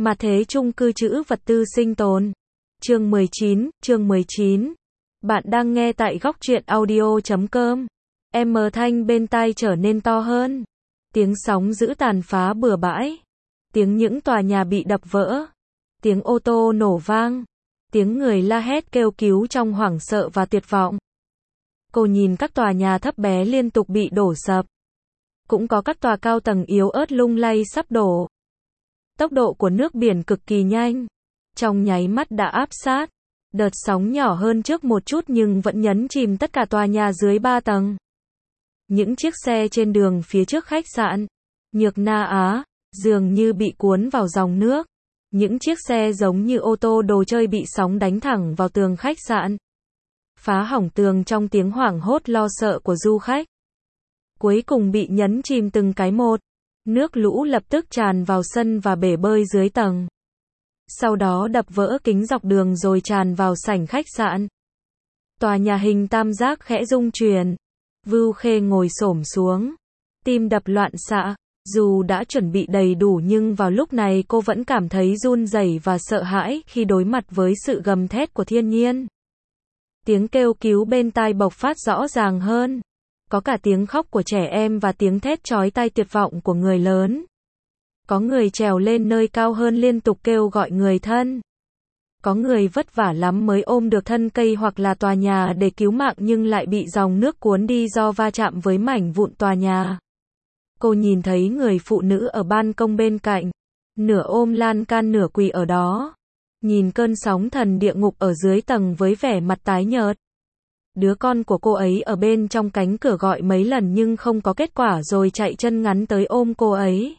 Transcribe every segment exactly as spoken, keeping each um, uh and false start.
Mặt thế chung cư trữ vật tư sinh tồn. Chương mười chín, chương mười chín. Bạn đang nghe tại góc truyện audio chấm com. Em mờ thanh bên tai trở nên to hơn. Tiếng sóng dữ tàn phá bừa bãi. Tiếng những tòa nhà bị đập vỡ. Tiếng ô tô nổ vang. Tiếng người la hét kêu cứu trong hoảng sợ và tuyệt vọng. Cô nhìn các tòa nhà thấp bé liên tục bị đổ sập. Cũng có các tòa cao tầng yếu ớt lung lay sắp đổ. Tốc độ của nước biển cực kỳ nhanh. Trong nháy mắt đã áp sát. Đợt sóng nhỏ hơn trước một chút nhưng vẫn nhấn chìm tất cả tòa nhà dưới ba tầng. Những chiếc xe trên đường phía trước khách sạn Nhược Na Á dường như bị cuốn vào dòng nước. Những chiếc xe giống như ô tô đồ chơi bị sóng đánh thẳng vào tường khách sạn. Phá hỏng tường trong tiếng hoảng hốt lo sợ của du khách. Cuối cùng bị nhấn chìm từng cái một. Nước lũ lập tức tràn vào sân và bể bơi dưới tầng. Sau đó đập vỡ kính dọc đường rồi tràn vào sảnh khách sạn. Tòa nhà hình tam giác khẽ rung chuyển. Vưu Khê ngồi xổm xuống. Tim đập loạn xạ. Dù đã chuẩn bị đầy đủ nhưng vào lúc này cô vẫn cảm thấy run rẩy và sợ hãi khi đối mặt với sự gầm thét của thiên nhiên. Tiếng kêu cứu bên tai bộc phát rõ ràng hơn. Có cả tiếng khóc của trẻ em và tiếng thét chói tai tuyệt vọng của người lớn. Có người trèo lên nơi cao hơn liên tục kêu gọi người thân. Có người vất vả lắm mới ôm được thân cây hoặc là tòa nhà để cứu mạng nhưng lại bị dòng nước cuốn đi do va chạm với mảnh vụn tòa nhà. Cô nhìn thấy người phụ nữ ở ban công bên cạnh, nửa ôm lan can nửa quỳ ở đó. Nhìn cơn sóng thần địa ngục ở dưới tầng với vẻ mặt tái nhợt. Đứa con của cô ấy ở bên trong cánh cửa gọi mấy lần nhưng không có kết quả rồi chạy chân ngắn tới ôm cô ấy.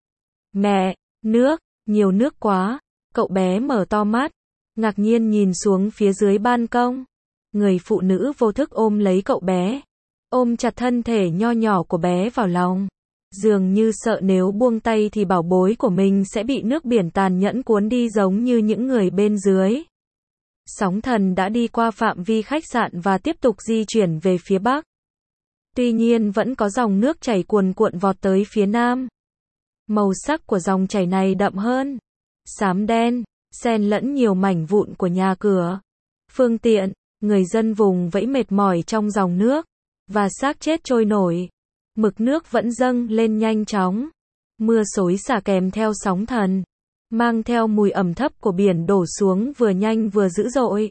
Mẹ, nước, nhiều nước quá. Cậu bé mở to mắt, ngạc nhiên nhìn xuống phía dưới ban công. Người phụ nữ vô thức ôm lấy cậu bé, ôm chặt thân thể nho nhỏ của bé vào lòng. Dường như sợ nếu buông tay thì bảo bối của mình sẽ bị nước biển tàn nhẫn cuốn đi giống như những người bên dưới. Sóng thần đã đi qua phạm vi khách sạn và tiếp tục di chuyển về phía bắc. Tuy nhiên vẫn có dòng nước chảy cuồn cuộn vọt tới phía nam. Màu sắc của dòng chảy này đậm hơn. Xám đen, xen lẫn nhiều mảnh vụn của nhà cửa. Phương tiện, người dân vùng vẫy mệt mỏi trong dòng nước. Và xác chết trôi nổi. Mực nước vẫn dâng lên nhanh chóng. Mưa xối xả kèm theo sóng thần. Mang theo mùi ẩm thấp của biển đổ xuống vừa nhanh vừa dữ dội.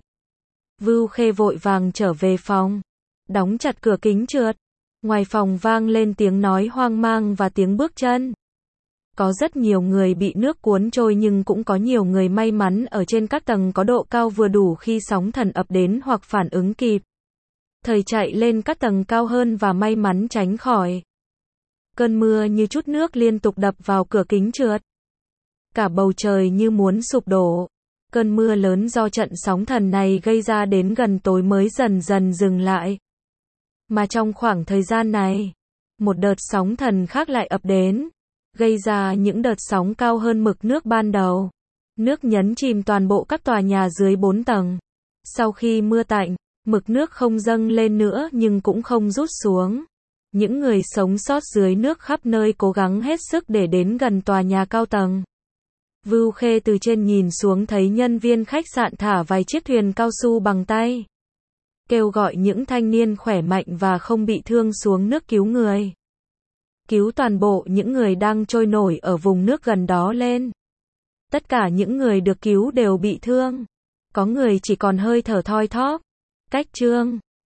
Vưu Khê vội vàng trở về phòng. Đóng chặt cửa kính trượt. Ngoài phòng vang lên tiếng nói hoang mang và tiếng bước chân. Có rất nhiều người bị nước cuốn trôi nhưng cũng có nhiều người may mắn ở trên các tầng có độ cao vừa đủ khi sóng thần ập đến hoặc phản ứng kịp. Thời chạy lên các tầng cao hơn và may mắn tránh khỏi. Cơn mưa như chút nước liên tục đập vào cửa kính trượt. Cả bầu trời như muốn sụp đổ. Cơn mưa lớn do trận sóng thần này gây ra đến gần tối mới dần dần dừng lại. Mà trong khoảng thời gian này, một đợt sóng thần khác lại ập đến, gây ra những đợt sóng cao hơn mực nước ban đầu. Nước nhấn chìm toàn bộ các tòa nhà dưới bốn tầng. Sau khi mưa tạnh, mực nước không dâng lên nữa nhưng cũng không rút xuống. Những người sống sót dưới nước khắp nơi cố gắng hết sức để đến gần tòa nhà cao tầng. Vưu Khê từ trên nhìn xuống thấy nhân viên khách sạn thả vài chiếc thuyền cao su bằng tay. Kêu gọi những thanh niên khỏe mạnh và không bị thương xuống nước cứu người. Cứu toàn bộ những người đang trôi nổi ở vùng nước gần đó lên. Tất cả những người được cứu đều bị thương. Có người chỉ còn hơi thở thoi thóp. Cách chương